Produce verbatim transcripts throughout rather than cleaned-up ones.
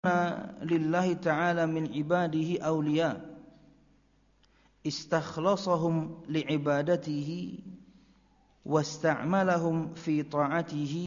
lillahi ta'ala min ibadihi awliya istakhlasahum li'ibadatihi wasta'malahum fi ta'atihi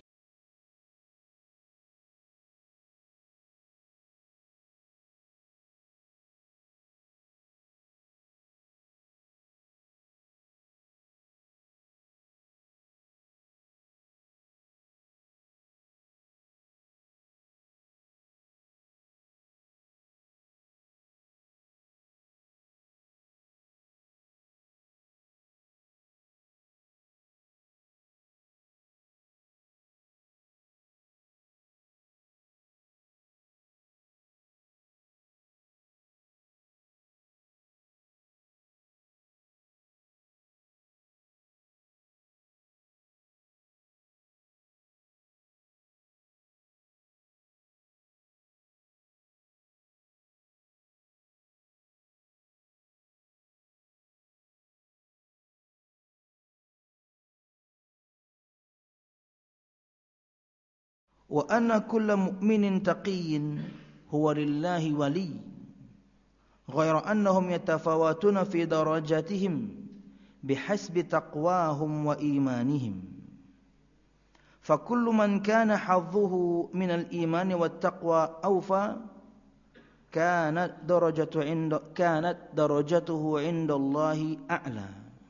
wa anna kulla mu'minin taqiyyin huwa lillahi wali ghaira annahum yatafawatuna fi darajatihim bihasbi taqwahum wa imanihim fa kullu man kana hadduhu min al-iman wat taqwa awfa kanat darajatu 'inda kanat darajatuhu 'inda Allahi a'la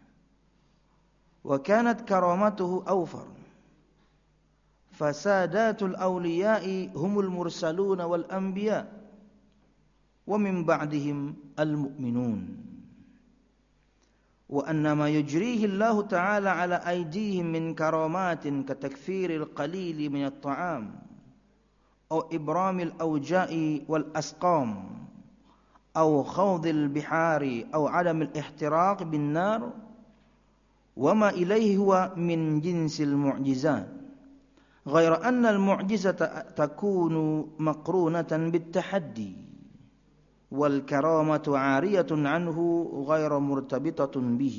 wa kanat karamatuhu awfar fasadatul awliya'i humul mursaluna wal anbiya wa min ba'dihim al mu'minun wa anna ma yujrihi Allah ta'ala ala aydihim min karamatin katakfiril qalili min at-ta'am aw ibramil awja'i wal asqam aw khawdil bihari aw adamil ihtiraq bin nar wa ma ilayhi huwa min jinsil mu'jizat غير أن المعجزة تكون مقرونة بالتحدي والكرامة عارية عنه غير مرتبطة به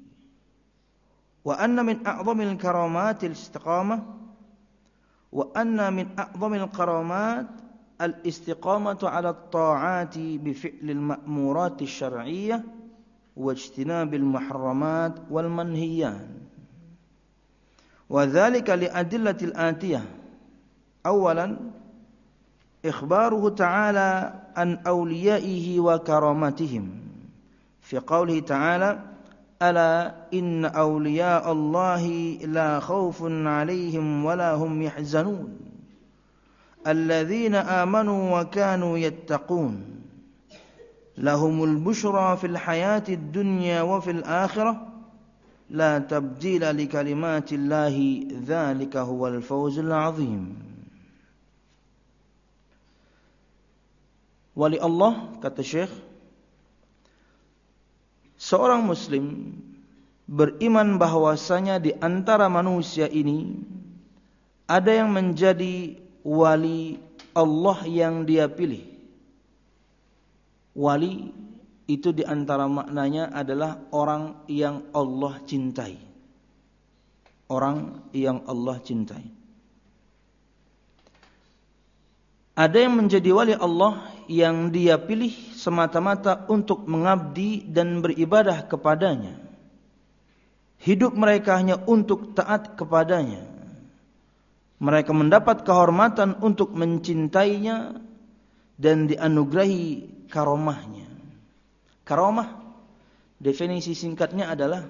وأن من أعظم الكرامات الاستقامة وأن من أعظم الكرامات الاستقامة على الطاعات بفعل المأمورات الشرعية واجتناب المحرمات والمنهيات وذلك لأدلة الآتية أولا إخباره تعالى عن أوليائه وكرامتهم في قوله تعالى ألا إن أولياء الله لا خوف عليهم ولا هم يحزنون الذين آمنوا وكانوا يتقون لهم البشرى في الحياة الدنيا وفي الآخرة لا تبديل لكلمات الله ذلك هو الفوز العظيم. Wali Allah, kata Syekh, seorang muslim beriman bahwasanya di antara manusia ini ada yang menjadi wali Allah yang dia pilih. Wali itu di antara maknanya adalah orang yang Allah cintai. Orang yang Allah cintai. Ada yang menjadi wali Allah yang dia pilih semata-mata untuk mengabdi dan beribadah kepadanya. Hidup mereka hanya untuk taat kepadanya. Mereka mendapat kehormatan untuk mencintainya dan dianugerahi karomahnya. Karamah, definisi singkatnya adalah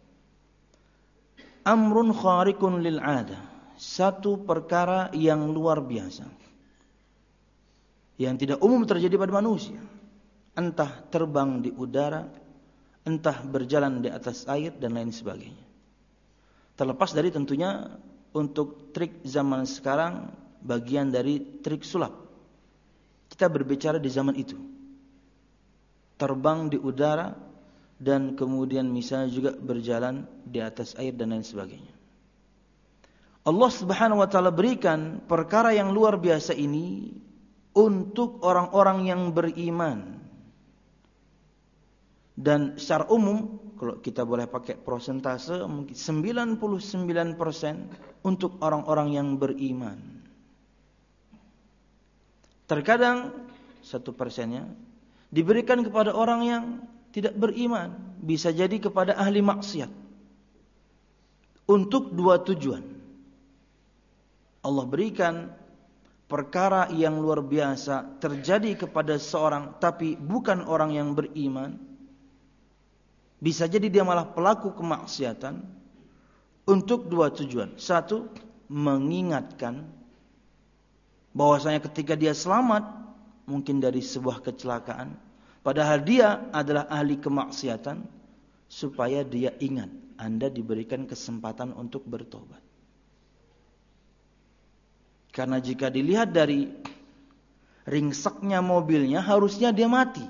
amrun khariqun lil 'adah, satu perkara yang luar biasa, yang tidak umum terjadi pada manusia. Entah terbang di udara, entah berjalan di atas air dan lain sebagainya. Terlepas dari tentunya untuk trik zaman sekarang bagian dari trik sulap. Kita berbicara di zaman itu. Terbang di udara dan kemudian misalnya juga berjalan di atas air dan lain sebagainya. Allah Subhanahu wa taala berikan perkara yang luar biasa ini untuk orang-orang yang beriman. Dan secara umum kalau kita boleh pakai persentase mungkin sembilan puluh sembilan persen untuk orang-orang yang beriman. Terkadang satu persennya diberikan kepada orang yang tidak beriman, bisa jadi kepada ahli maksiat. Untuk dua tujuan. Allah berikan perkara yang luar biasa terjadi kepada seorang tapi bukan orang yang beriman. Bisa jadi dia malah pelaku kemaksiatan untuk dua tujuan. Satu, mengingatkan bahwasanya ketika dia selamat mungkin dari sebuah kecelakaan, padahal dia adalah ahli kemaksiatan, supaya dia ingat Anda diberikan kesempatan untuk bertobat. Karena jika dilihat dari ringseknya mobilnya, harusnya dia mati.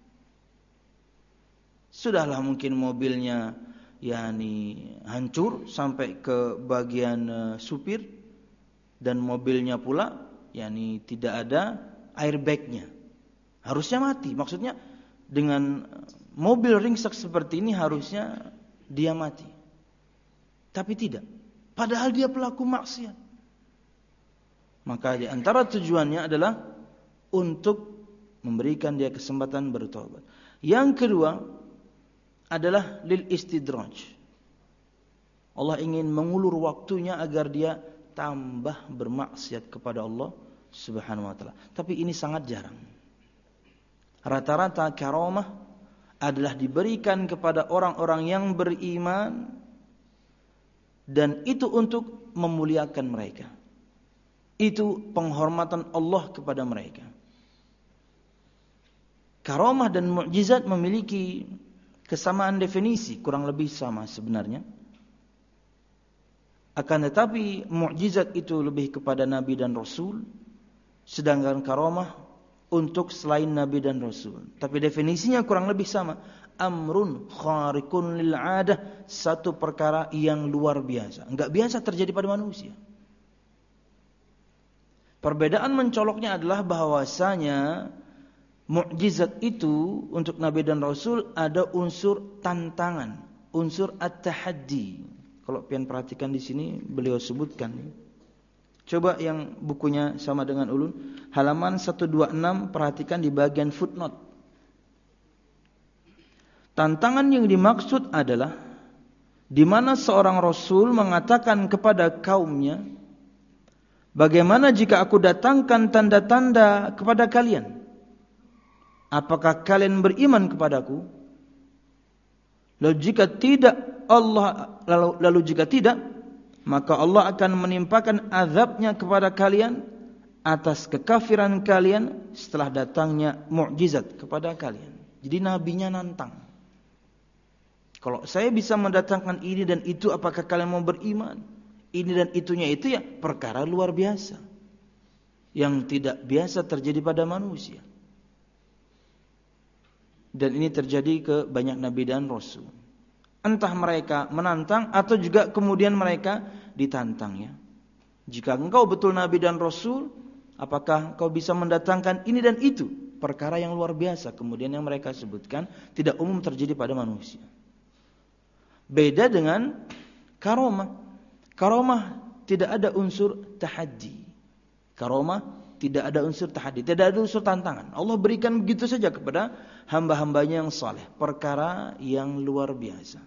Sudahlah mungkin mobilnya yakni hancur sampai ke bagian uh, supir, dan mobilnya pula yakni tidak ada airbagnya. Harusnya mati. Maksudnya dengan mobil ringsek seperti ini harusnya dia mati. Tapi tidak. Padahal dia pelaku maksiat. Maka di antara tujuannya adalah untuk memberikan dia kesempatan bertobat. Yang kedua adalah lil istidraj. Allah ingin mengulur waktunya agar dia tambah bermaksiat kepada Allah Subhanahu wa taala. Tapi ini sangat jarang. Rata-rata karamah adalah diberikan kepada orang-orang yang beriman, dan itu untuk memuliakan mereka. Itu penghormatan Allah kepada mereka. Karamah dan mukjizat memiliki kesamaan definisi, kurang lebih sama sebenarnya. Akan tetapi mukjizat itu lebih kepada Nabi dan Rasul, sedangkan karamah untuk selain Nabi dan Rasul. Tapi definisinya kurang lebih sama. Amrun khariqun lil 'adah, satu perkara yang luar biasa, enggak biasa terjadi pada manusia. Perbedaan mencoloknya adalah bahwasanya mukjizat itu untuk Nabi dan Rasul ada unsur tantangan, unsur at-tahaddi. Kalau pian perhatikan di sini beliau sebutkan. Coba yang bukunya sama dengan ulun, halaman seratus dua puluh enam, perhatikan di bagian footnote. Tantangan yang dimaksud adalah di mana seorang rasul mengatakan kepada kaumnya, bagaimana jika aku datangkan tanda-tanda kepada kalian? Apakah kalian beriman kepadaku? Lalu jika tidak Allah lalu, lalu jika tidak, maka Allah akan menimpakan azabnya kepada kalian atas kekafiran kalian setelah datangnya mukjizat kepada kalian. Jadi nabinya nantang. Kalau saya bisa mendatangkan ini dan itu, apakah kalian mau beriman? Ini dan itunya itu ya perkara luar biasa yang tidak biasa terjadi pada manusia. Dan ini terjadi ke banyak nabi dan rasul. Entah mereka menantang atau juga kemudian mereka ditantang ya. Jika engkau betul nabi dan rasul, apakah kau bisa mendatangkan ini dan itu? Perkara yang luar biasa kemudian yang mereka sebutkan tidak umum terjadi pada manusia. Beda dengan karamah. Karamah tidak ada unsur tahaddi. Karamah tidak ada unsur tahaddi, tidak ada unsur tantangan. Allah berikan begitu saja kepada hamba-hambanya yang saleh, perkara yang luar biasa.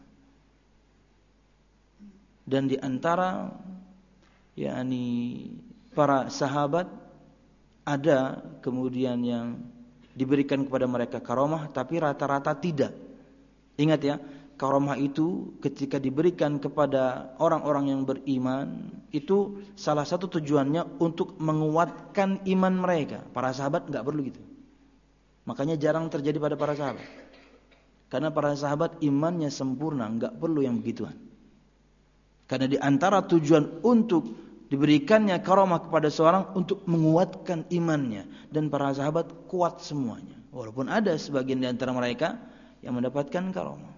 Dan di antara yakni para sahabat ada kemudian yang diberikan kepada mereka karamah, tapi rata-rata tidak. Ingat ya, karamah itu ketika diberikan kepada orang-orang yang beriman, itu salah satu tujuannya untuk menguatkan iman mereka. Para sahabat enggak perlu gitu. Makanya jarang terjadi pada para sahabat. Karena para sahabat imannya sempurna, enggak perlu yang begituan. Karena di antara tujuan untuk diberikannya karamah kepada seorang untuk menguatkan imannya, dan para sahabat kuat semuanya. Walaupun ada sebagian di antara mereka yang mendapatkan karamah.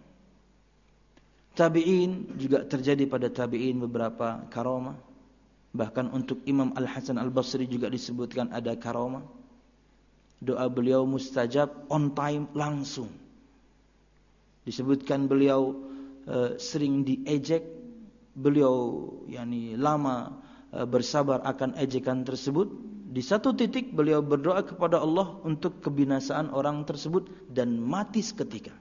Tabi'in juga terjadi pada tabi'in beberapa karamah. Bahkan untuk Imam Al-Hasan Al-Basri juga disebutkan ada karamah. Doa beliau mustajab, on time, langsung. Disebutkan beliau e, sering diejek, beliau yakni lama e, bersabar akan ejekan tersebut, Di satu titik beliau berdoa kepada Allah untuk kebinasaan orang tersebut dan mati seketika.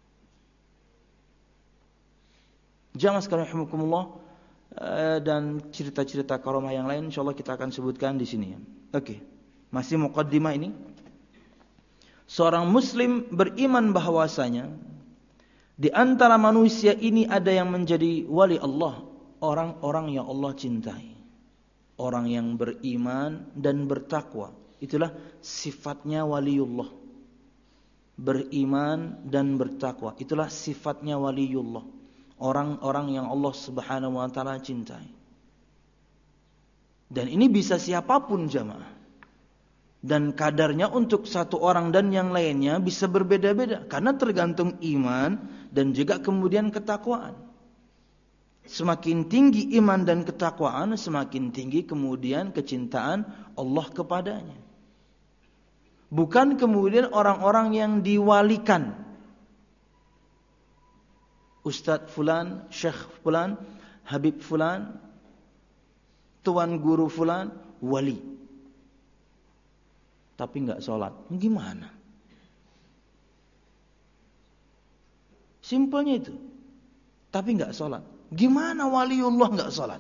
Jamaah sekalian rahimakumullah, dan cerita-cerita karomah yang lain insyaallah kita akan sebutkan di sini. Oke. Masih muqaddimah ini. Seorang muslim beriman bahwasanya di antara manusia ini ada yang menjadi wali Allah, orang-orang yang Allah cintai. Orang yang beriman dan bertakwa. Itulah sifatnya waliullah. Beriman dan bertakwa. Itulah sifatnya waliullah. Orang-orang yang Allah Subhanahu wa taala cintai. Dan ini bisa siapapun jamaah. Dan kadarnya untuk satu orang dan yang lainnya bisa berbeda-beda. Karena tergantung iman dan juga kemudian ketakwaan. Semakin tinggi iman dan ketakwaan, semakin tinggi kemudian kecintaan Allah kepadanya. Bukan kemudian orang-orang yang diwalikan. Ustadz fulan, syekh fulan, habib fulan, tuan guru fulan, wali. Tapi enggak sholat. Gimana? Simpelnya itu. Tapi enggak sholat. Gimana waliullah enggak sholat?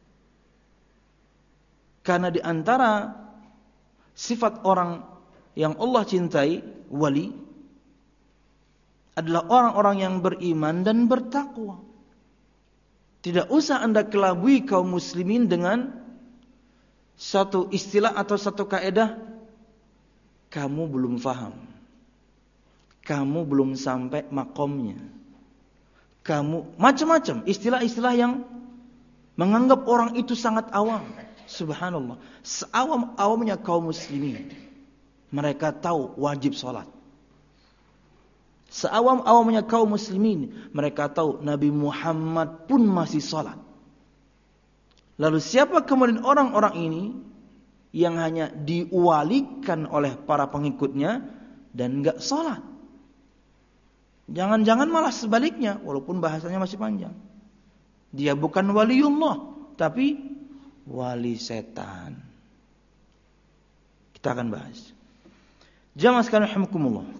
Karena di antara sifat orang yang Allah cintai, wali, adalah orang-orang yang beriman dan bertakwa. Tidak usah Anda kelabui kaum muslimin dengan satu istilah atau satu kaidah, kamu belum faham. Kamu belum sampai makomnya. Kamu macam-macam istilah-istilah yang menganggap orang itu sangat awam. Subhanallah. Seawam-awamnya kaum muslimin, mereka tahu wajib sholat. Seawam-awamnya kaum muslimin, mereka tahu Nabi Muhammad pun masih sholat. Lalu siapa kemudian orang-orang ini yang hanya diwalikan oleh para pengikutnya dan enggak sholat? Jangan-jangan malah sebaliknya, walaupun bahasanya masih panjang. Dia bukan waliullah, tapi wali setan. Kita akan bahas. Jamaah sekalian rahimakumullah.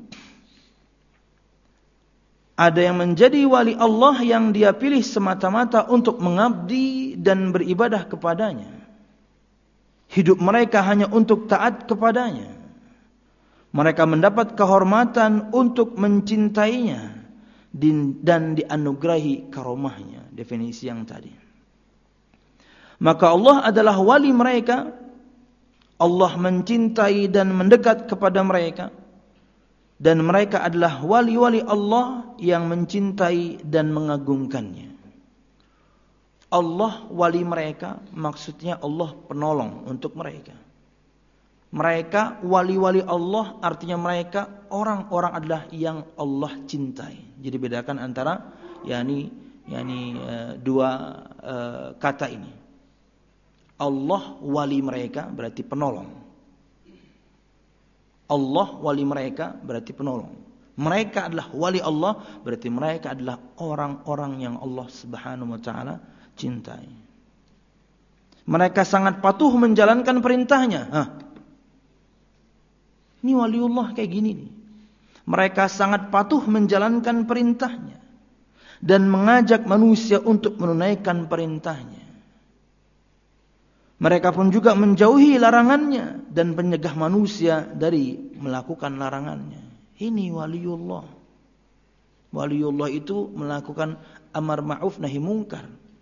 Ada yang menjadi wali Allah yang dia pilih semata-mata untuk mengabdi dan beribadah kepadanya. Hidup mereka hanya untuk taat kepadanya. Mereka mendapat kehormatan untuk mencintainya dan dianugerahi karomahnya. Definisi yang tadi. Maka Allah adalah wali mereka. Allah mencintai dan mendekat kepada mereka. Dan mereka adalah wali-wali Allah yang mencintai dan mengagungkannya. Allah wali mereka, maksudnya Allah penolong untuk mereka. Mereka wali-wali Allah, artinya mereka orang-orang adalah yang Allah cintai. Jadi bedakan antara yakni yakni uh, dua uh, kata ini. Allah wali mereka berarti penolong. Allah wali mereka berarti penolong. Mereka adalah wali Allah berarti mereka adalah orang-orang yang Allah Subhanahu wa taala cintai. Mereka sangat patuh menjalankan perintahnya. Hah. Ini waliullah kayak gini nih. Mereka sangat patuh menjalankan perintahnya dan mengajak manusia untuk menunaikan perintahnya. Mereka pun juga menjauhi larangannya dan mencegah manusia dari melakukan larangannya. Ini waliullah. Waliullah itu melakukan amar ma'ruf nahi mungkar.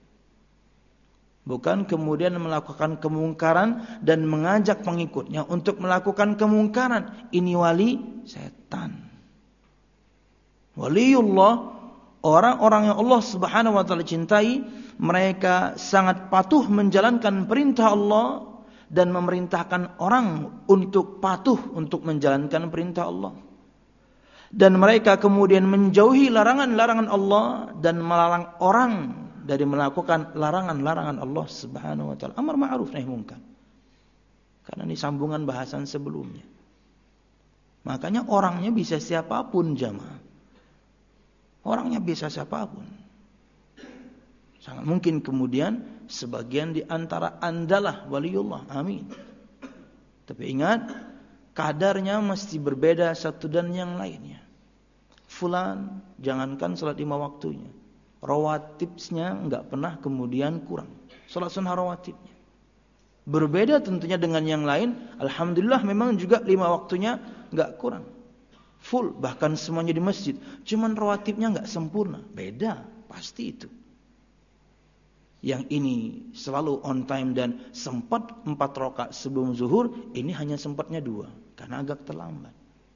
Bukan kemudian melakukan kemungkaran dan mengajak pengikutnya untuk melakukan kemungkaran. Ini wali setan. Waliullah, orang-orang yang Allah Subhanahu wa taala cintai, mereka sangat patuh menjalankan perintah Allah dan memerintahkan orang untuk patuh untuk menjalankan perintah Allah. Dan mereka kemudian menjauhi larangan-larangan Allah dan melarang orang dari melakukan larangan-larangan Allah Subhanahu wa taala. Amar ma'ruf nahi munkar. Karena ini sambungan bahasan sebelumnya. Makanya orangnya bisa siapapun jamaah. Orangnya bisa siapapun. Sangat mungkin kemudian sebagian di antara andalah waliullah. Amin. Tapi ingat, kadarnya mesti berbeda satu dan yang lainnya. Fulan, jangankan salat lima waktunya, rawatibnya enggak pernah kemudian kurang. Salat sunnah rawatibnya berbeda tentunya dengan yang lain. Alhamdulillah memang juga lima waktunya enggak kurang, full, bahkan semuanya di masjid. Cuman rawatibnya enggak sempurna, beda pasti itu. Yang ini selalu on time dan sempat empat rakaat sebelum zuhur, ini hanya sempatnya dua karena agak terlambat.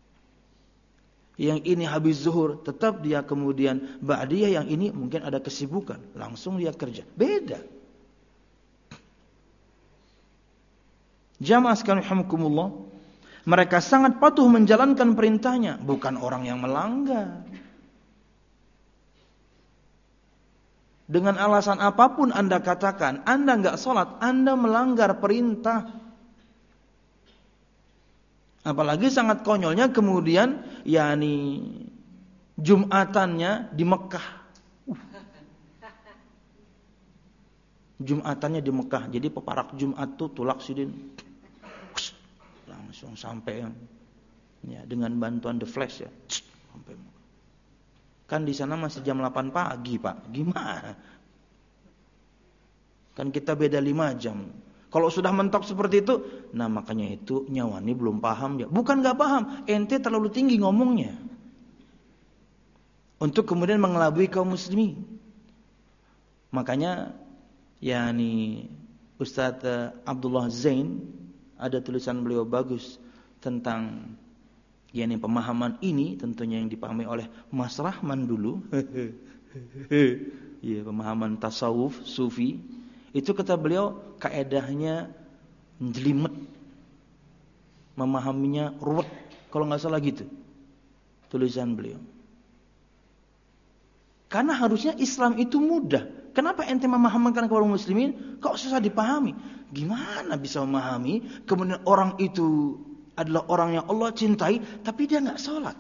Yang ini habis zuhur tetap dia kemudian ba'diyah, yang ini mungkin ada kesibukan, langsung dia kerja. Beda. Jamaah sekalian rahimakumullah, mereka sangat patuh menjalankan perintahnya, bukan orang yang melanggar. Dengan alasan apapun Anda katakan, Anda enggak sholat, Anda melanggar perintah. Apalagi sangat konyolnya kemudian yakni Jumatannya di Mekah. Uh. Jumatannya di Mekah. Jadi peparak Jumat tuh tulak sidin. Langsung sampai ya dengan bantuan the flash ya. Sampai. Kan di sana masih jam delapan pagi, Pak. Gimana? Kan kita beda lima jam. Kalau sudah mentok seperti itu, nah makanya itu nyawani belum paham ya. Bukan enggak paham, ente terlalu tinggi ngomongnya. Untuk kemudian mengelabui kaum muslimin. Makanya yakni Ustaz Abdullah Zain ada tulisan beliau bagus tentang yakni pemahaman ini, tentunya yang dipahami oleh Mas Rahman dulu. Ya, pemahaman tasawuf sufi. Itu kata beliau kaedahnya jelimet, memahaminya ruwet, kalau nggak salah gitu tulisan beliau. Karena harusnya Islam itu mudah. Kenapa ente memahamkan kepada muslimin kok susah dipahami? Gimana bisa memahami kemudian orang itu adalah orang yang Allah cintai tapi dia nggak sholat?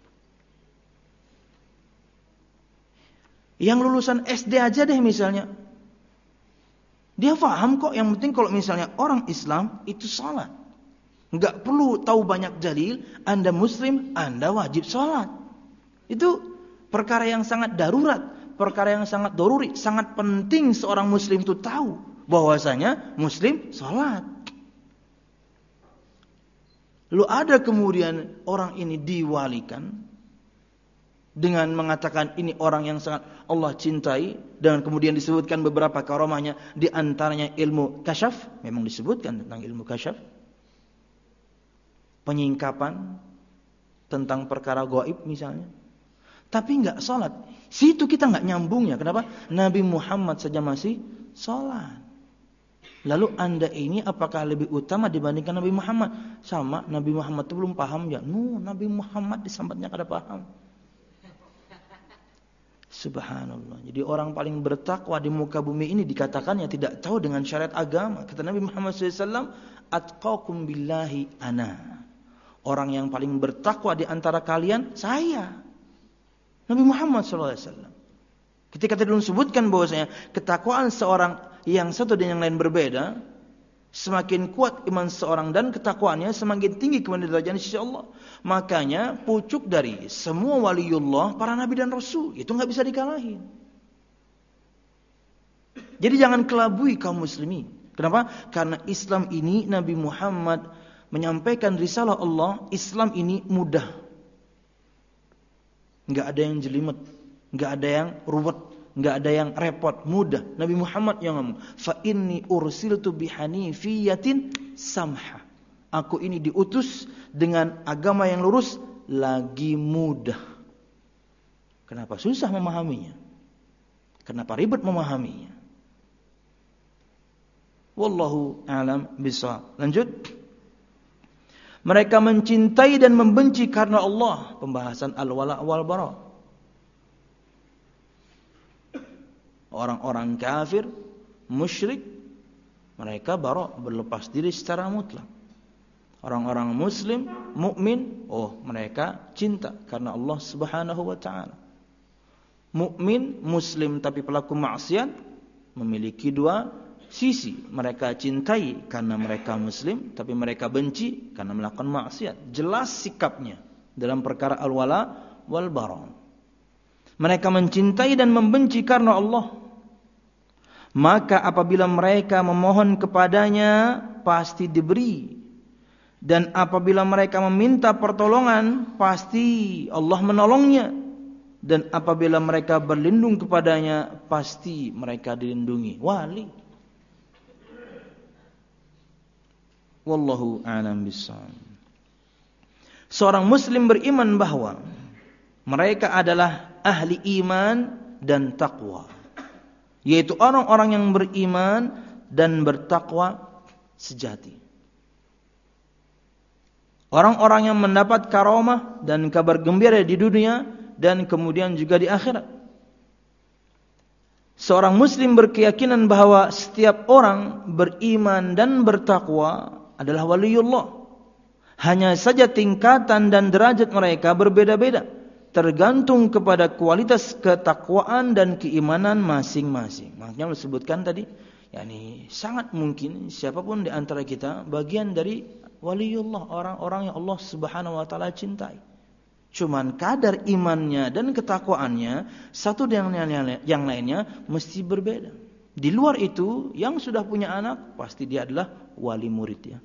Yang lulusan S D aja deh misalnya, dia paham kok, yang penting kalau misalnya orang Islam itu salat. Enggak perlu tahu banyak dalil, Anda muslim, Anda wajib salat. Itu perkara yang sangat darurat, perkara yang sangat doruri, sangat penting seorang muslim itu tahu bahwasanya muslim salat. Lalu ada kemudian orang ini diwalikan dengan mengatakan ini orang yang sangat Allah cintai, dan kemudian disebutkan beberapa karamahnya, di antaranya ilmu kasyaf. Memang disebutkan tentang ilmu kasyaf, penyingkapan tentang perkara gaib misalnya, tapi enggak salat. Situ kita enggak nyambungnya. Kenapa? Nabi Muhammad saja masih salat. Lalu Anda ini apakah lebih utama dibandingkan Nabi Muhammad? Sama, Nabi Muhammad itu belum paham ya. No, Nabi Muhammad disambatnya kada paham. Subhanallah. Jadi orang paling bertakwa di muka bumi ini dikatakan yang tidak tahu dengan syariat agama. Kata Nabi Muhammad shallallahu alaihi wasallam, atqakum billahi ana. Orang yang paling bertakwa di antara kalian saya. Nabi Muhammad shallallahu alaihi wasallam. Ketika tadi disebutkan bahwasanya ketakwaan seorang yang satu dan yang lain berbeda, semakin kuat iman seorang dan ketakwaannya, semakin tinggi kemudian derajatnya insya Allah. Makanya pucuk dari semua waliullah para nabi dan rasul itu nggak bisa dikalahin. Jadi jangan kelabui kaum muslimin. Kenapa? Karena Islam ini Nabi Muhammad menyampaikan risalah Allah. Islam ini mudah, nggak ada yang jelimet, nggak ada yang ruwet, nggak ada yang repot, mudah. Nabi Muhammad yang ngomong, fa inni ursiltu bihanifiyatin samha. Aku ini diutus dengan agama yang lurus lagi mudah. Kenapa susah memahaminya? Kenapa ribet memahaminya? Wallahu a'lam bishawab. Lanjut. Mereka mencintai dan membenci karena Allah. Pembahasan al-wala' wal bara'. Orang-orang kafir, musyrik, mereka bara', berlepas diri secara mutlak. Orang-orang muslim, mukmin, oh mereka cinta karena Allah Subhanahu wa taala. Mukmin, muslim tapi pelaku maksiat memiliki dua sisi mereka cintai karena mereka muslim, tapi mereka benci karena melakukan maksiat. Jelas sikapnya dalam perkara al-wala wal bara. Mereka mencintai dan membenci karena Allah. Maka apabila mereka memohon kepadanya, pasti diberi. Dan apabila mereka meminta pertolongan, pasti Allah menolongnya. Dan apabila mereka berlindung kepadanya, pasti mereka dilindungi. Wali. Wallahu a'lam bishawab. Seorang muslim beriman bahwa mereka adalah ahli iman dan taqwa, yaitu orang-orang yang beriman dan bertakwa sejati. Orang-orang yang mendapat karamah dan kabar gembira di dunia dan kemudian juga di akhirat. Seorang muslim berkeyakinan bahwa setiap orang beriman dan bertakwa adalah waliullah. Hanya saja tingkatan dan derajat mereka berbeda-beda, tergantung kepada kualitas ketakwaan dan keimanan masing-masing. Makanya disebutkan tadi, yakni sangat mungkin siapapun di antara kita bagian dari waliullah, orang-orang yang Allah Subhanahu wa taala cintai. Cuman kadar imannya dan ketakwaannya satu dengan yang lainnya mesti berbeda. Di luar itu, yang sudah punya anak pasti dia adalah wali murid ya.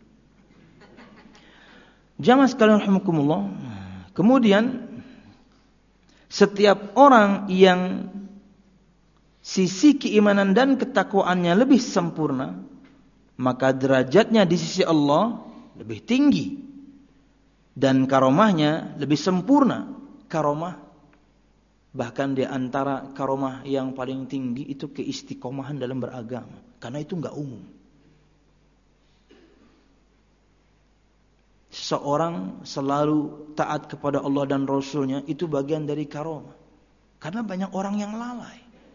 Jamaah sekalian rahimakumullah. Kemudian setiap orang yang sisi keimanan dan ketakwaannya lebih sempurna, maka derajatnya di sisi Allah lebih tinggi dan karomahnya lebih sempurna. Karomah, bahkan di antara karomah yang paling tinggi itu keistiqomahan dalam beragama, karena itu enggak umum. Seorang selalu taat kepada Allah dan Rasulnya, itu bagian dari karomah. Karena banyak orang yang lalai.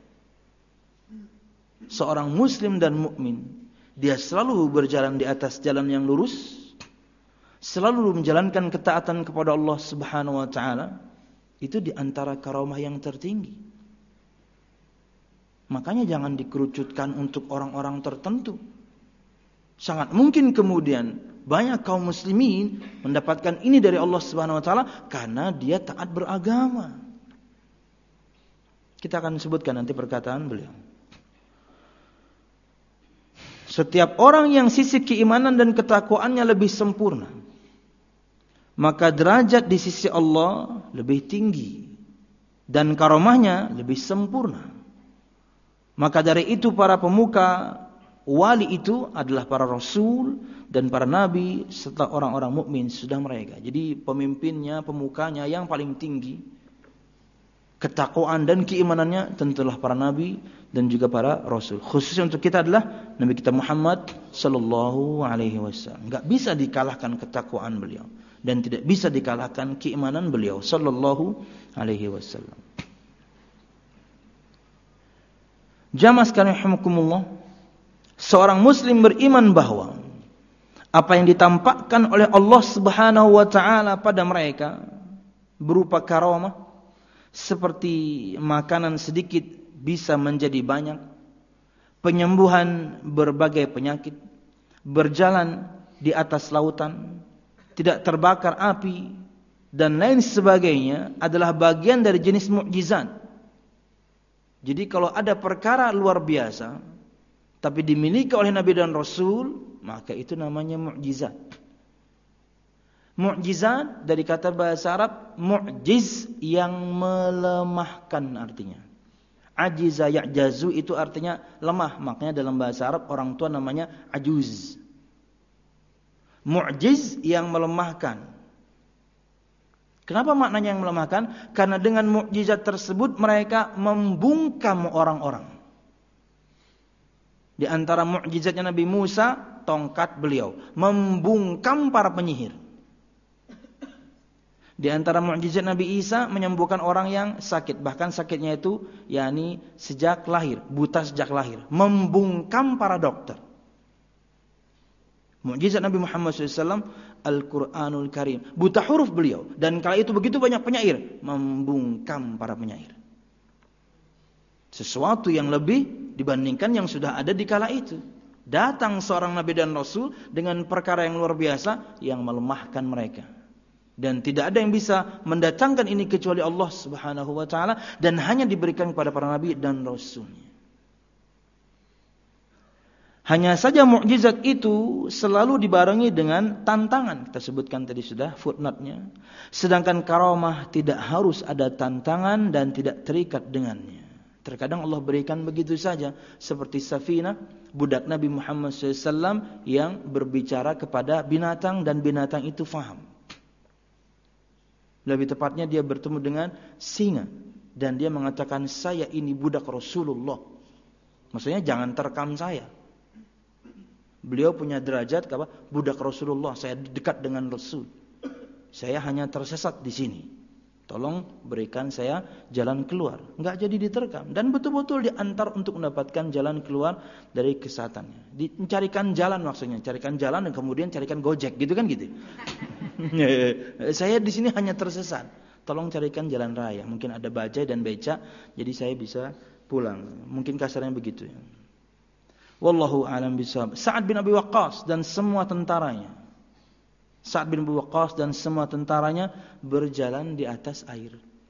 Seorang muslim dan mukmin, dia selalu berjalan di atas jalan yang lurus, selalu menjalankan ketaatan kepada Allah Subhanahu wa taala, itu di antara karomah yang tertinggi. Makanya jangan dikerucutkan untuk orang-orang tertentu. Sangat mungkin kemudian banyak kaum muslimin mendapatkan ini dari Allah Subhanahu wa taala karena dia taat beragama. Kita akan sebutkan nanti perkataan beliau. Setiap orang yang sisi keimanan dan ketakwaannya lebih sempurna, maka derajat di sisi Allah lebih tinggi dan karomahnya lebih sempurna. Maka dari itu para pemuka wali itu adalah para rasul dan para nabi serta orang-orang mukmin sudah mereka. Jadi pemimpinnya, pemukanya yang paling tinggi ketakwaan dan keimanannya tentulah para nabi dan juga para rasul. Khususnya untuk kita adalah Nabi kita Muhammad sallallahu alaihi wasallam. Enggak bisa dikalahkan ketakwaan beliau dan tidak bisa dikalahkan keimanan beliau sallallahu alaihi wasallam. Jamaah sekalian rahimakumullah, seorang muslim beriman bahwa apa yang ditampakkan oleh Allah Subhanahu wa taala pada mereka berupa karamah, seperti makanan sedikit bisa menjadi banyak, penyembuhan berbagai penyakit, berjalan di atas lautan, tidak terbakar api, dan lain sebagainya adalah bagian dari jenis mukjizat. Jadi kalau ada perkara luar biasa tapi dimiliki oleh Nabi dan Rasul, maka itu namanya mukjizat. Mukjizat dari kata bahasa Arab mu'jiz, yang melemahkan artinya. Ajiza ya'jazu itu artinya lemah, makanya dalam bahasa Arab orang tua namanya ajuz. Mu'jiz yang melemahkan. Kenapa maknanya yang melemahkan? Karena dengan mukjizat tersebut mereka membungkam orang-orang. Di antara mukjizatnya Nabi Musa, tongkat beliau membungkam para penyihir. Di antara mukjizat Nabi Isa, menyembuhkan orang yang sakit, bahkan sakitnya itu yakni sejak lahir, buta sejak lahir, membungkam para dokter. Mukjizat Nabi Muhammad shallallahu alaihi wasallam Al-Quranul Karim, buta huruf beliau, dan kala itu begitu banyak penyair, membungkam para penyair. Sesuatu yang lebih dibandingkan yang sudah ada di kala itu. Datang seorang nabi dan rasul dengan perkara yang luar biasa yang melemahkan mereka. Dan tidak ada yang bisa mendatangkan ini kecuali Allah Subhanahu wa taala, dan hanya diberikan kepada para nabi dan rasulnya. Hanya saja mukjizat itu selalu dibarengi dengan tantangan. Kita sebutkan tadi sudah footnote-nya. Sedangkan karamah tidak harus ada tantangan dan tidak terikat dengannya. Terkadang Allah berikan begitu saja. Seperti Safinah, budak Nabi Muhammad shallallahu alaihi wasallam yang berbicara kepada binatang dan binatang itu faham. Lebih tepatnya dia bertemu dengan singa. Dan dia mengatakan, saya ini budak Rasulullah. Maksudnya jangan terkam saya. Beliau punya derajat apa? Budak Rasulullah. Saya dekat dengan Rasul. Saya hanya tersesat di sini. Tolong berikan saya jalan keluar. Enggak jadi diterkam. Dan betul-betul diantar untuk mendapatkan jalan keluar dari kesesatannya. Mencarikan jalan maksudnya. Carikan jalan dan kemudian carikan gojek. Gitu kan gitu. Saya di sini hanya tersesat. Tolong carikan jalan raya. Mungkin ada bajai dan becak. Jadi saya bisa pulang. Mungkin kasarnya begitu ya. Wallahu a'lam bishawab. Sa'ad bin Abi Waqqas dan semua tentaranya. Sa'ad bin Abi Waqqas dan semua tentaranya berjalan di atas air.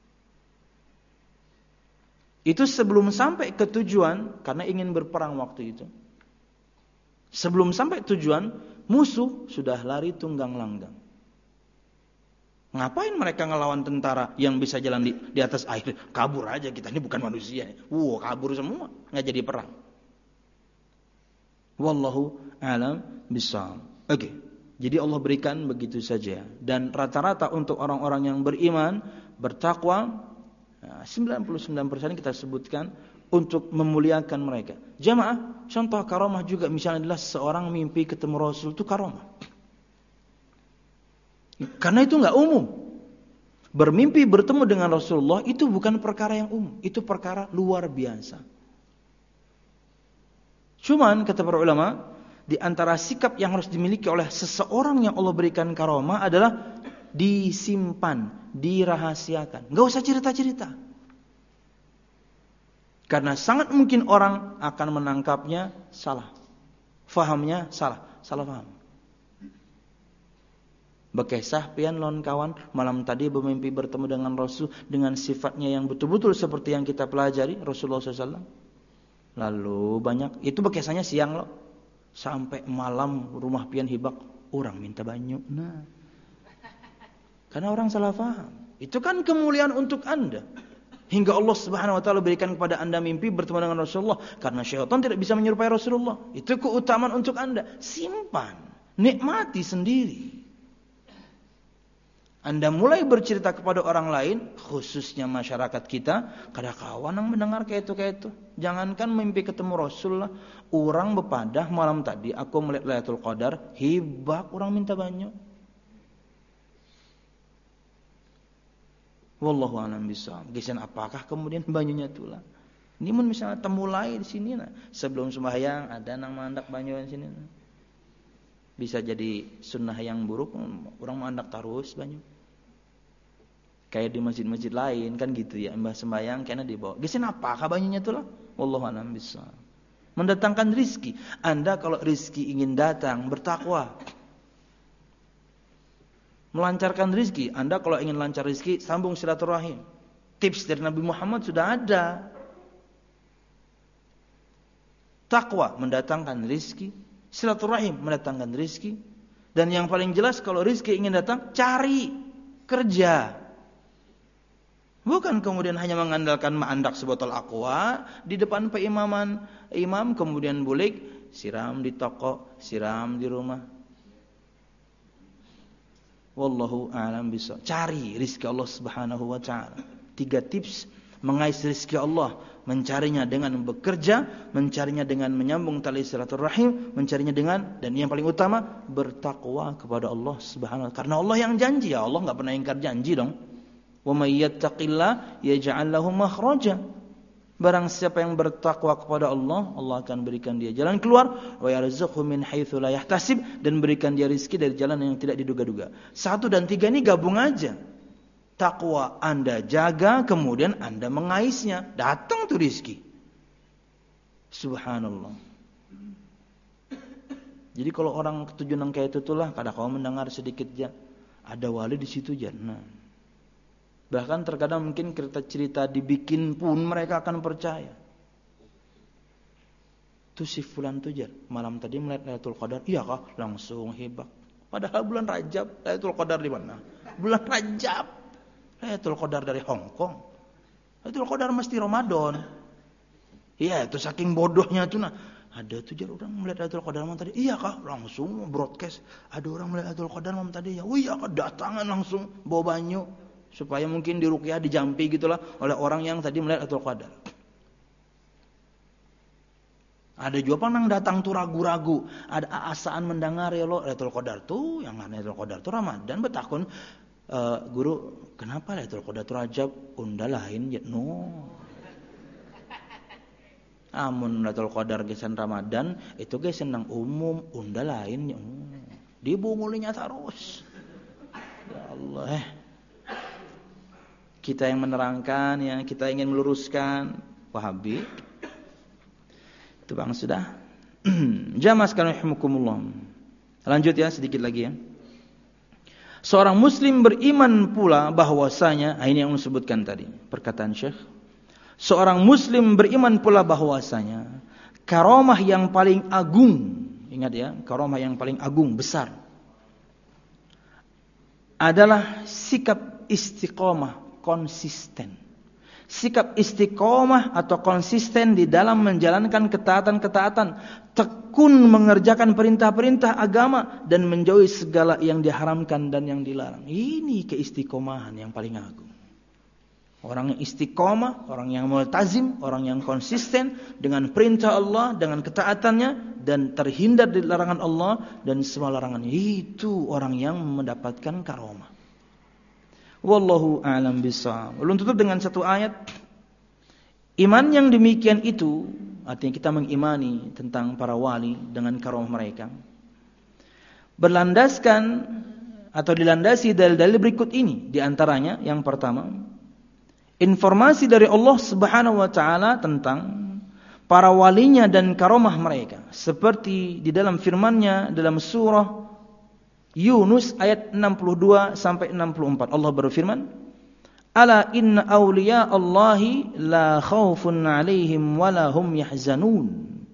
Itu sebelum sampai ke tujuan, karena ingin berperang waktu itu. Sebelum sampai tujuan, musuh sudah lari tunggang langgang. Ngapain mereka ngelawan tentara yang bisa jalan di, di atas air? Kabur aja, kita ini bukan manusia. Wow, kabur semua, nggak jadi perang. Wallahu a'lam bishawab. Oke. Okay. Jadi Allah berikan begitu saja. Dan rata-rata untuk orang-orang yang beriman, bertakwa, sembilan puluh sembilan persen kita sebutkan untuk memuliakan mereka. Jamaah, contoh karamah juga misalnya adalah seorang mimpi ketemu Rasul, itu karamah. Karena itu enggak umum. Bermimpi bertemu dengan Rasulullah itu bukan perkara yang umum, itu perkara luar biasa. Cuman kata para ulama, di antara sikap yang harus dimiliki oleh seseorang yang Allah berikan karamah adalah disimpan, dirahasiakan. Enggak usah cerita-cerita. Karena sangat mungkin orang akan menangkapnya salah. Fahamnya salah, salah faham. Bekesah pian lon kawan, malam tadi bermimpi bertemu dengan Rasul dengan sifatnya yang betul-betul seperti yang kita pelajari Rasulullah shallallahu alaihi wasallam. Lalu banyak, itu bekesahnya siang loh. Sampai malam rumah pian hibak, orang minta banyu. Nah, karena orang salah faham. Itu kan kemuliaan untuk anda. Hingga Allah Subhanahu Wa Taala berikan kepada anda mimpi bertemu dengan Rasulullah. Karena syaitan tidak bisa menyerupai Rasulullah. Itu keutamaan untuk anda. Simpan, nikmati sendiri. Anda mulai bercerita kepada orang lain, khususnya masyarakat kita, kada kawan yang mendengar kayak itu kayak itu. Jangankan mimpi ketemu Rasul lah, orang bepadah malam tadi aku melihat Lailatul Qadar, hibak orang minta banyu. Wallahu a'lam bishawab. Gesen apakah kemudian banyunya tulah? Ini mun misalnya temulai di sini nah, sebelum sembahyang ada nang mandak banyu di sini. Nah. Bisa jadi sunnah yang buruk, orang mandak terus banyu. Kayak di masjid-masjid lain kan gitu ya, mbah sembahyang kena dibawa. Gesen apa kabanyunya itu lah? Wallahu a'lam bishawab. Mendatangkan rizki. Anda kalau rizki ingin datang bertakwa. Melancarkan rizki. Anda kalau ingin lancar rizki, sambung silaturahim. Tips dari Nabi Muhammad sudah ada. Takwa mendatangkan rizki, silaturahim mendatangkan rizki. Dan yang paling jelas kalau rizki ingin datang, cari kerja. Bukan kemudian hanya mengandalkan ma'andak sebotol aqua di depan peimaman imam, kemudian bulik, siram di toko, siram di rumah. Wallahu a'lam bishawab. Cari rizki Allah Subhanahu wa taala. Tiga tips mengais rizki Allah. Mencarinya dengan bekerja, mencarinya dengan menyambung tali silaturahim, mencarinya dengan, dan yang paling utama, bertakwa kepada Allah Subhanahu wa taala. Karena Allah yang janji, ya Allah enggak pernah ingkar janji dong. Wa may yattaqillah yaj'al lahu makhraja. Barang siapa yang bertakwa kepada Allah, Allah akan berikan dia jalan keluar, wa yarzuqhu min haitsu la yahtasib, dan berikan dia rezeki dari jalan yang tidak diduga-duga. Satu dan tiga ini gabung aja. Takwa Anda jaga, kemudian Anda mengaisnya, datang tuh rezeki. Subhanallah. Jadi kalau orang ketujuan kayak itu tuh lah, kadang kau mendengar sedikit ya, ada wali di situ ya. Nah, bahkan terkadang mungkin cerita-cerita dibikin pun mereka akan percaya. Tuh si fulan tuh ya, malam tadi melihat Lailatul Qadar, iya kah? Langsung hebat. Padahal bulan Rajab, Lailatul Qadar di mana? Bulan Rajab. Lailatul Qadar dari Hong Kong. Lailatul Qadar mesti Ramadan. Iya, itu saking bodohnya tuh nah. Ada tuh jar orang melihat Lailatul Qadar malam tadi. Iya kah? Langsung broadcast. Ada orang melihat Lailatul Qadar malam tadi ya. Oh iya kah? Datangan langsung bawa banyu supaya mungkin diruqyah, dijampi gitulah oleh orang yang tadi melihat Lailatul Qadar. Ada juga penang datang tuh ragu-ragu. Ada asaan mendengar ya lo Lailatul Qadar tuh yang Lailatul Qadar tuh Ramadan betakun e, guru, kenapa Lailatul Qadar tuh Rajab? Unda lain ya no. Amun Lailatul Qadar gesan Ramadan itu ge senang umum, unda lain oh, dibungulinya terus. Ya Allah. Kita yang menerangkan ya, kita ingin meluruskan Wahabi. Itu Bang sudah. Jamaah sekalian rahimakumullah. Lanjut ya sedikit lagi ya. Seorang muslim beriman pula bahwasanya, ini yang disebutkan tadi, perkataan Syekh. Seorang muslim beriman pula bahwasanya karamah yang paling agung, ingat ya, karamah yang paling agung, besar, adalah sikap istiqomah, konsisten. Sikap istiqomah atau konsisten di dalam menjalankan ketaatan-ketaatan, tekun mengerjakan perintah-perintah agama dan menjauhi segala yang diharamkan dan yang dilarang. Ini keistiqomahan yang paling agung. Orang yang istiqomah, orang yang multazim, orang yang konsisten dengan perintah Allah, dengan ketaatannya dan terhindar dari larangan Allah dan semua larangannya. Itu orang yang mendapatkan karamah. Wallahu a'lam bishawab. Belum tutup dengan satu ayat. Iman yang demikian itu, artinya kita mengimani tentang para wali dengan karamah mereka, berlandaskan atau dilandasi dalil-dalil berikut ini. Di antaranya yang pertama, informasi dari Allah Subhanahu wa taala tentang para walinya dan karamah mereka, seperti di dalam firman-Nya dalam surah Yunus ayat enam puluh dua sampai enam puluh empat. Allah berfirman, "Ala inna awliya Allahi la khaufun 'alaihim wa la hum yahzanun.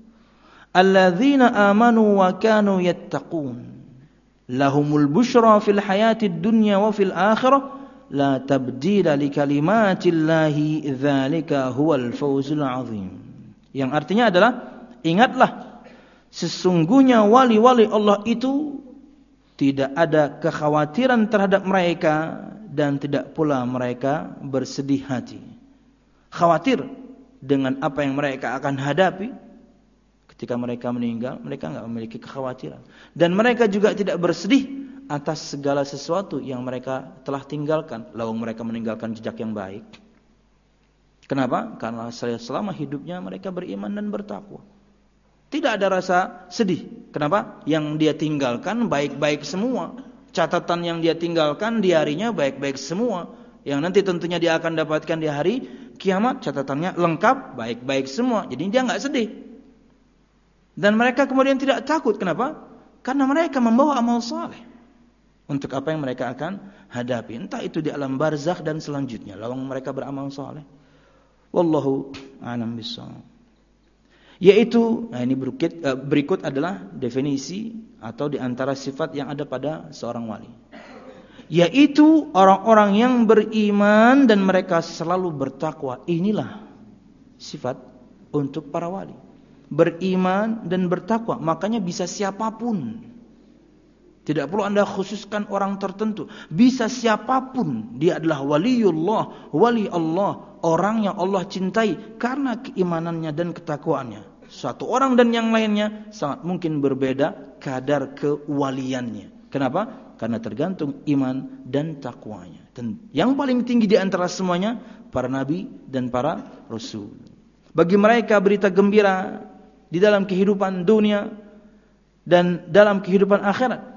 Alladzina amanu wa kanu yattaqun. Lahumul busyra fil hayatid dunya wa fil akhirah." La tabdila li kalimatillahi dzalika huwal fawzul azim. Yang artinya adalah, ingatlah sesungguhnya wali-wali Allah itu tidak ada kekhawatiran terhadap mereka dan tidak pula mereka bersedih hati. Khawatir dengan apa yang mereka akan hadapi ketika mereka meninggal, mereka enggak memiliki kekhawatiran. Dan mereka juga tidak bersedih atas segala sesuatu yang mereka telah tinggalkan, lawang mereka meninggalkan jejak yang baik. Kenapa? Karena selama hidupnya mereka beriman dan bertakwa. Tidak ada rasa sedih. Kenapa? Yang dia tinggalkan baik-baik semua. Catatan yang dia tinggalkan di harinya baik-baik semua. Yang nanti tentunya dia akan dapatkan di hari kiamat, catatannya lengkap, baik-baik semua. Jadi dia enggak sedih. Dan mereka kemudian tidak takut. Kenapa? Karena mereka membawa amal saleh untuk apa yang mereka akan hadapi, entah itu di alam barzakh dan selanjutnya, lawang mereka beramal saleh. Wallahu a'lam bishawab. Yaitu, nah ini berikut, berikut adalah definisi atau di antara sifat yang ada pada seorang wali. Yaitu orang-orang yang beriman dan mereka selalu bertakwa. Inilah sifat untuk para wali. Beriman dan bertakwa, makanya bisa siapapun. Tidak perlu Anda khususkan orang tertentu. Bisa siapapun. Dia adalah waliullah, wali Allah, orang yang Allah cintai karena keimanannya dan ketakwaannya. Satu orang dan yang lainnya sangat mungkin berbeda kadar kewaliannya. Kenapa? Karena tergantung iman dan takwanya. Dan yang paling tinggi di antara semuanya, para nabi dan para rasul. Bagi mereka berita gembira di dalam kehidupan dunia dan dalam kehidupan akhirat.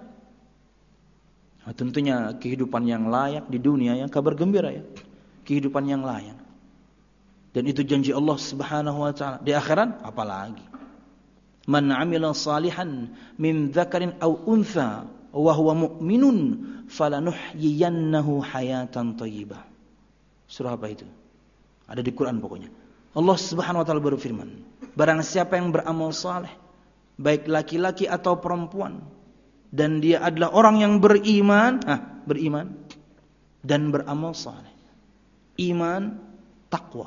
Nah, tentunya kehidupan yang layak di dunia, yang kabar gembira ya. Kehidupan yang layak. Dan itu janji Allah Subhanahu wa taala. Di akhirat apalagi. Man 'amila salihan min dzakarin aw untha wa huwa mu'minun falanuhyiyannahu hayatan thayyibah. Surah apa itu? Ada di Quran pokoknya. Allah Subhanahu wa taala berfirman, barang siapa yang beramal saleh, baik laki-laki atau perempuan, dan dia adalah orang yang beriman, ah, beriman dan beramal saleh. Iman, takwa.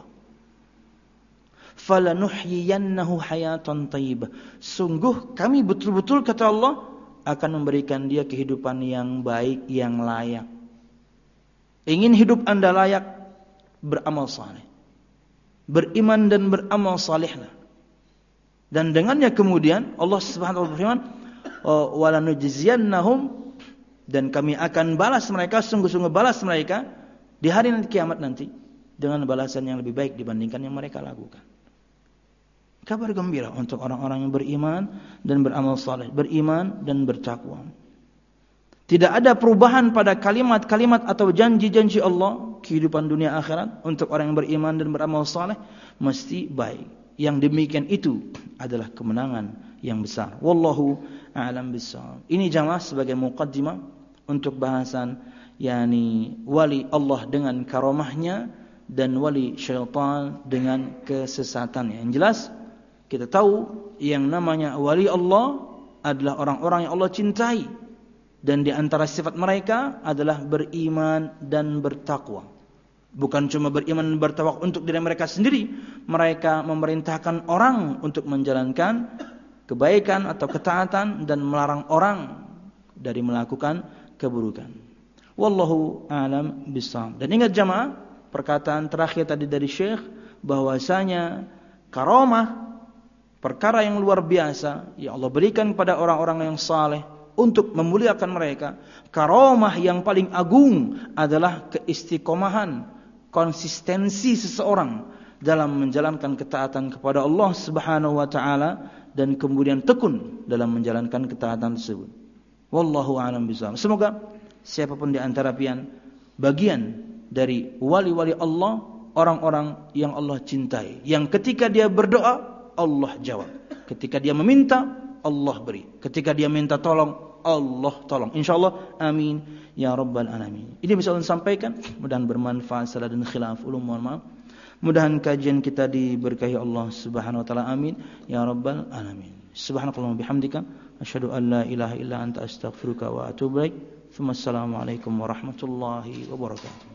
Falanuhyiyannahu hayatan thayyibah. Sungguh kami betul-betul, kata Allah, akan memberikan dia kehidupan yang baik, yang layak. Ingin hidup Anda layak, beramal saleh. Beriman dan beramal salehlah. Dan dengannya kemudian Allah Subhanahu wa taala berfirman, walanujziyannahum, dan kami akan balas mereka, sungguh-sungguh balas mereka di hari kiamat nanti dengan balasan yang lebih baik dibandingkan yang mereka lakukan. Kabar gembira untuk orang-orang yang beriman dan beramal saleh, beriman dan bertakwa. Tidak ada perubahan pada kalimat-kalimat atau janji-janji Allah kehidupan dunia akhirat untuk orang yang beriman dan beramal saleh mesti baik. Yang demikian itu adalah kemenangan yang besar. Wallahu a'lam bishawab. Ini jamaah sebagai muqaddimah untuk bahasan yakni wali Allah dengan karamahnya dan wali syaitan dengan kesesatannya. Yang jelas kita tahu yang namanya wali Allah adalah orang-orang yang Allah cintai, dan di antara sifat mereka adalah beriman dan bertakwa. Bukan cuma beriman dan bertakwa untuk diri mereka sendiri, mereka memerintahkan orang untuk menjalankan kebaikan atau ketaatan dan melarang orang dari melakukan keburukan. Wallahu a'lam bishawab. Dan ingat jamaah, perkataan terakhir tadi dari Syekh bahwasanya karamah, perkara yang luar biasa yang Allah berikan kepada orang-orang yang saleh untuk memuliakan mereka. Karamah yang paling agung adalah keistiqomahan, konsistensi seseorang dalam menjalankan ketaatan kepada Allah Subhanahu wa taala dan kemudian tekun dalam menjalankan ketaatan tersebut. Wallahu a'lam bishawab. Semoga siapapun di antara pian bagian dari wali-wali Allah, orang-orang yang Allah cintai, yang ketika dia berdoa Allah jawab, ketika dia meminta Allah beri, ketika dia minta tolong Allah tolong. Insyaallah, amin ya rabbal alamin. Ini bisa saya sampaikan, mudah-mudahan bermanfaat. Salah dan khilaf ulum, mohon maaf. Mudah-mudahan kajian kita diberkahi Allah Subhanahu wa taala, amin ya rabbal alamin. Subhanakallahumma bihamdika asyhadu an la ilaha illa anta astaghfiruka wa atubu ilaik. Assalamualaikum warahmatullahi wabarakatuh.